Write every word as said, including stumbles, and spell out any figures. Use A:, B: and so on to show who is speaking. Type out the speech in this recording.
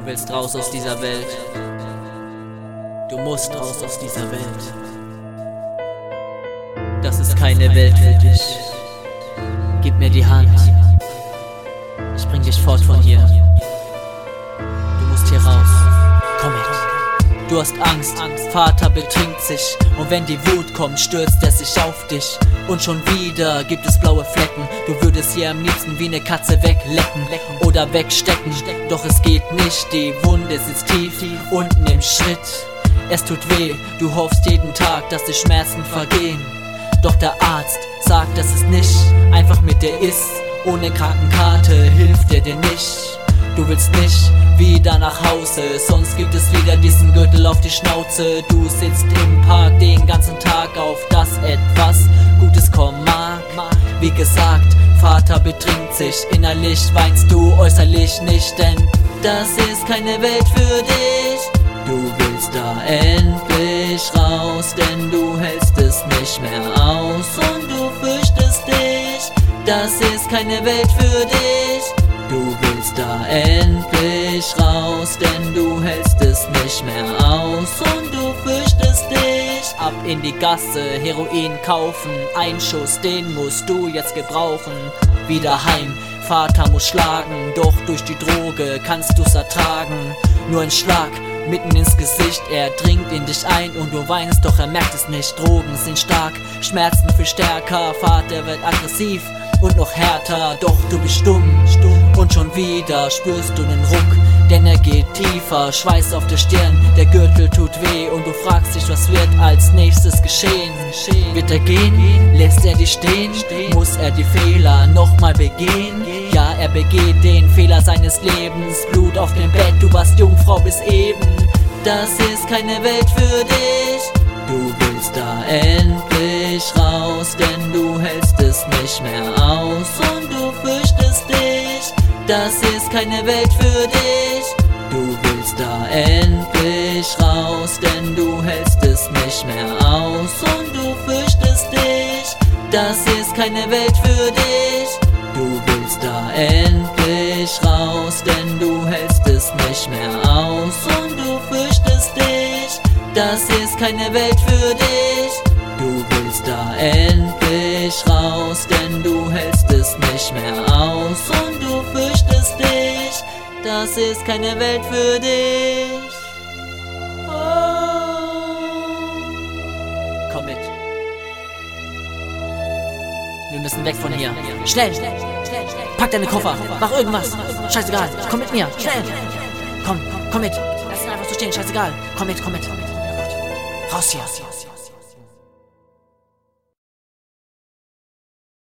A: Du willst raus aus dieser Welt. Du musst raus aus dieser Welt. Das ist keine Welt für dich. Gib mir die Hand. Ich bring dich fort von hier. Du musst hier raus. Komm mit. Du hast Angst, Vater betrinkt sich. Und wenn die Wut kommt, stürzt er sich auf dich. Und schon wieder gibt es blaue Flecken. Du würdest hier am liebsten wie eine Katze weglecken oder wegstecken. Doch es geht nicht, die Wunde sitzt tief unten im Schritt. Es tut weh, du hoffst jeden Tag, dass die Schmerzen vergehen. Doch der Arzt sagt, dass es nicht einfach mit dir ist. Ohne Krankenkarte hilft er dir nicht. Du willst nicht wieder nach Hause, sonst gibt es wieder diesen Gürtel auf die Schnauze. Du sitzt im Park den ganzen Tag, auf dass etwas Gutes kommen mag. Wie gesagt, Vater betrinkt sich, innerlich weinst du, äußerlich nicht, denn das ist keine Welt für dich. Du willst da endlich raus, denn du hältst es nicht mehr aus und du fürchtest dich. Das ist keine Welt für dich. Du willst da endlich raus, denn du hältst es nicht mehr aus und du fürchtest dich. Ab in die Gasse, Heroin kaufen, ein Schuss, den musst du jetzt gebrauchen. Wieder heim, Vater muss schlagen, doch durch die Droge kannst du's ertragen. Nur ein Schlag mitten ins Gesicht, er dringt in dich ein und du weinst, doch er merkt es nicht. Drogen sind stark, Schmerzen viel stärker, Vater wird aggressiv und noch härter, doch du bist stumm, stumm. Und schon wieder spürst du den Ruck, denn er geht tiefer, Schweiß auf der Stirn, der Gürtel tut weh und du fragst dich, was wird als nächstes geschehen? Wird er gehen? Lässt er dich stehen? Muss er die Fehler nochmal begehen? Ja, er begeht den Fehler seines Lebens, Blut auf dem Bett, du warst Jungfrau bis eben. Das ist keine Welt für dich. Du willst da endlich raus, denn du hältst es nicht mehr aus und du fürchtest dich. Das ist keine Welt für dich. Du willst da endlich raus, denn du hältst es nicht mehr aus und du fürchtest dich. Das ist keine Welt für dich. Du willst da endlich raus, denn du hältst es nicht mehr aus und du fürchtest dich. Das ist keine Welt für dich. Du willst da endlich raus, denn du hältst es nicht mehr aus und du fürchtest dich. Das ist keine Welt für dich. Oh. Komm mit. Wir müssen weg von hier. Schnell! Pack deine Koffer, mach irgendwas. Scheißegal, komm mit mir, schnell! Komm, komm mit. Lass ihn einfach so stehen, scheißegal. Komm mit, komm mit. Raus hier.